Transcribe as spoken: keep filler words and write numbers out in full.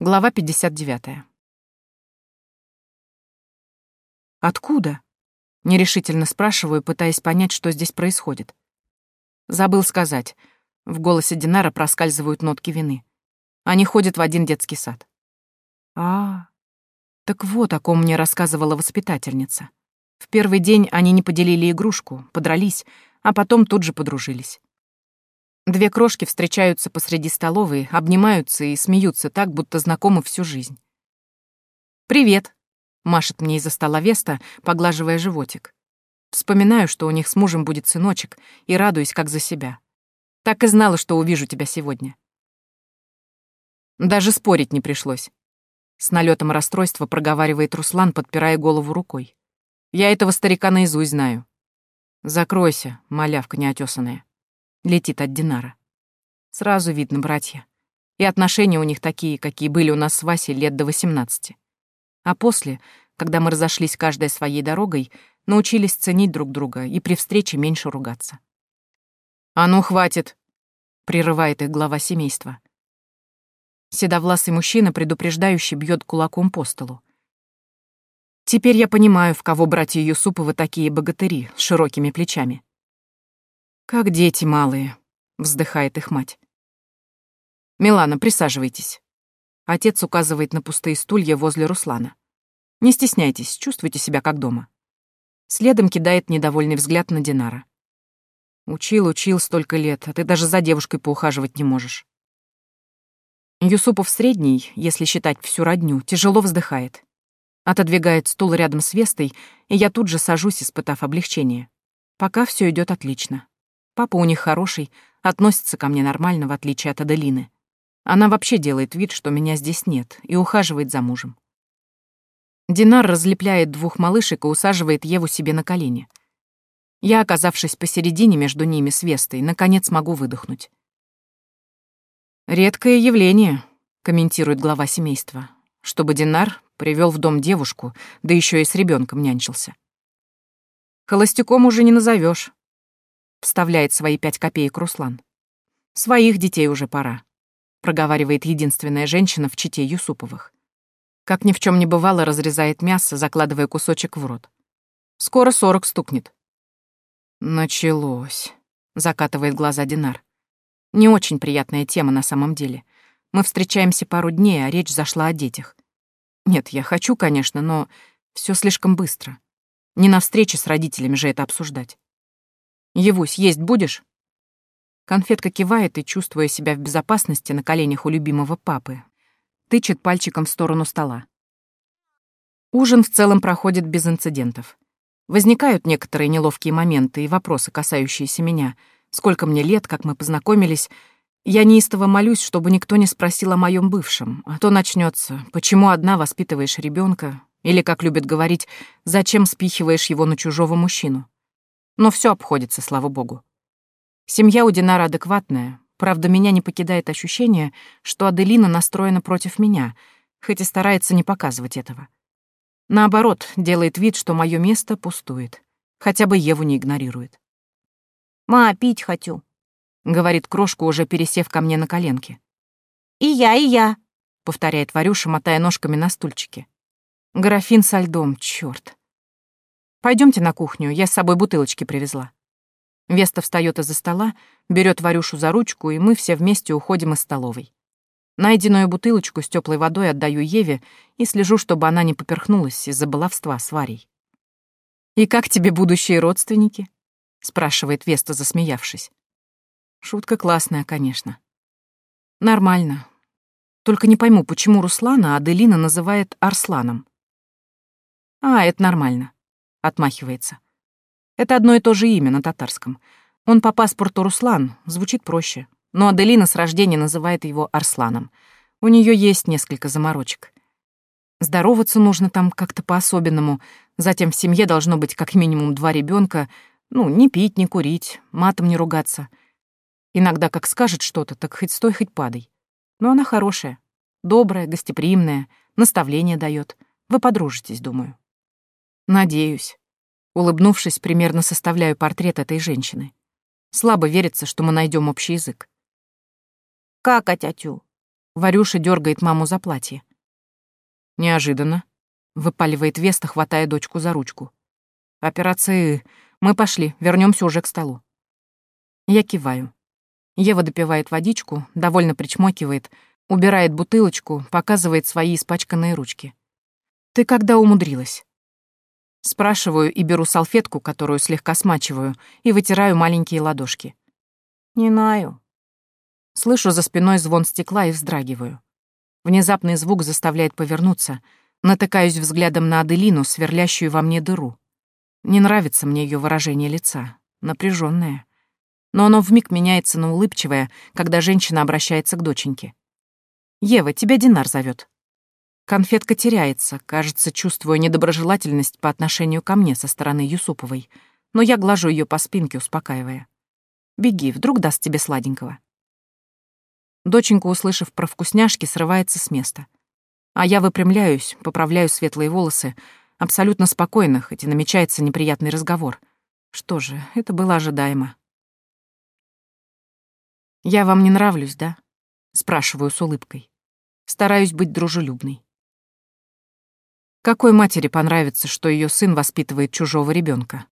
Глава пятьдесят девятая. «Откуда?» — нерешительно спрашиваю, пытаясь понять, что здесь происходит. Забыл сказать. В голосе Динара проскальзывают нотки вины. Они ходят в один детский сад. А, так вот о ком мне рассказывала воспитательница. В первый день они не поделили игрушку, подрались, а потом тут же подружились. Две крошки встречаются посреди столовой, обнимаются и смеются так, будто знакомы всю жизнь. «Привет!» — машет мне из-за стола Веста, поглаживая животик. Вспоминаю, что у них с мужем будет сыночек, и радуюсь, как за себя. Так и знала, что увижу тебя сегодня. Даже спорить не пришлось. С налетом расстройства проговаривает Руслан, подпирая голову рукой. Я этого старика наизусть знаю. «Закройся, малявка неотесанная», — летит от Динара. Сразу видно, братья. И отношения у них такие, какие были у нас с Васей лет до восемнадцати. А после, когда мы разошлись каждой своей дорогой, научились ценить друг друга и при встрече меньше ругаться. «А ну, хватит!» — прерывает их глава семейства. Седовласый мужчина предупреждающе бьет кулаком по столу. Теперь я понимаю, в кого братья Юсуповы такие богатыри с широкими плечами. «Как дети малые», — вздыхает их мать. «Милана, присаживайтесь». Отец указывает на пустые стулья возле Руслана. «Не стесняйтесь, чувствуйте себя как дома». Следом кидает недовольный взгляд на Динара. «Учил, учил столько лет, а ты даже за девушкой поухаживать не можешь». Юсупов средний, если считать всю родню, тяжело вздыхает. Отодвигает стул рядом с Вестой, и я тут же сажусь, испытав облегчение. Пока все идет отлично. Папа у них хороший, относится ко мне нормально, в отличие от Аделины. Она вообще делает вид, что меня здесь нет, и ухаживает за мужем. Динар разлепляет двух малышек и усаживает Еву себе на колени. Я, оказавшись посередине между ними с Вестой, наконец могу выдохнуть. «Редкое явление», — комментирует глава семейства, чтобы Динар привел в дом девушку, да еще и с ребенком нянчился. «Холостяком уже не назовешь», — вставляет свои пять копеек Руслан. «Своих детей уже пора», — проговаривает единственная женщина в чете Юсуповых. Как ни в чем не бывало, разрезает мясо, закладывая кусочек в рот. «Скоро сорок стукнет». «Началось», — закатывает глаза Динар. Не очень приятная тема на самом деле. Мы встречаемся пару дней, а речь зашла о детях. Нет, я хочу, конечно, но все слишком быстро. Не на встрече с родителями же это обсуждать. «Евусь, есть будешь?» Конфетка кивает и, чувствуя себя в безопасности на коленях у любимого папы, тычет пальчиком в сторону стола. Ужин в целом проходит без инцидентов. Возникают некоторые неловкие моменты и вопросы, касающиеся меня. Сколько мне лет, как мы познакомились. Я неистово молюсь, чтобы никто не спросил о моем бывшем, а то начнется: почему одна воспитываешь ребенка, или, как любят говорить, зачем спихиваешь его на чужого мужчину. Но все обходится, слава богу. Семья у Динара адекватная, правда, меня не покидает ощущение, что Аделина настроена против меня, хоть и старается не показывать этого. Наоборот, делает вид, что мое место пустует, хотя бы Еву не игнорирует. «Ма, пить хочу», — говорит крошка, уже пересев ко мне на коленки. «И я, и я», — повторяет Варюша, мотая ножками на стульчике. «Графин со льдом, чёрт. Пойдёмте на кухню, я с собой бутылочки привезла». Веста встаёт из-за стола, берёт Варюшу за ручку, и мы все вместе уходим из столовой. Найденную бутылочку с тёплой водой отдаю Еве и слежу, чтобы она не поперхнулась из-за баловства с Варей. «И как тебе будущие родственники?» — спрашивает Веста, засмеявшись. Шутка классная, конечно. Нормально. Только не пойму, почему Руслана Аделина называет Арсланом. А, это нормально. Отмахивается. Это одно и то же имя на татарском. Он по паспорту Руслан, звучит проще. Но Аделина с рождения называет его Арсланом. У нее есть несколько заморочек. Здороваться нужно там как-то по-особенному. Затем в семье должно быть как минимум два ребенка. Ну, не пить, не курить, матом не ругаться. Иногда как скажет что-то, так хоть стой, хоть падай. Но она хорошая, добрая, гостеприимная, наставление дает. Вы подружитесь, думаю. Надеюсь. Улыбнувшись, примерно составляю портрет этой женщины. Слабо верится, что мы найдем общий язык. «Как, тятю?» Варюша дергает маму за платье. «Неожиданно», — выпаливает Веста, хватая дочку за ручку. «Операции... Мы пошли, вернемся уже к столу». Я киваю. Ева допивает водичку, довольно причмокивает, убирает бутылочку, показывает свои испачканные ручки. «Ты когда умудрилась?» Спрашиваю и беру салфетку, которую слегка смачиваю, и вытираю маленькие ладошки. Не знаю. Слышу за спиной звон стекла и вздрагиваю. Внезапный звук заставляет повернуться, натыкаюсь взглядом на Аделину, сверлящую во мне дыру. Не нравится мне ее выражение лица, напряженное. Но оно вмиг меняется на улыбчивое, когда женщина обращается к доченьке. «Ева, тебя Динар зовет». Конфетка теряется, кажется, чувствуя недоброжелательность по отношению ко мне со стороны Юсуповой, но я глажу ее по спинке, успокаивая. «Беги, вдруг даст тебе сладенького». Доченька, услышав про вкусняшки, срывается с места. А я выпрямляюсь, поправляю светлые волосы, абсолютно спокойно, хоть и намечается неприятный разговор. Что же, это было ожидаемо. «Я вам не нравлюсь, да?» — спрашиваю с улыбкой. Стараюсь быть дружелюбной. Какой матери понравится, что ее сын воспитывает чужого ребенка?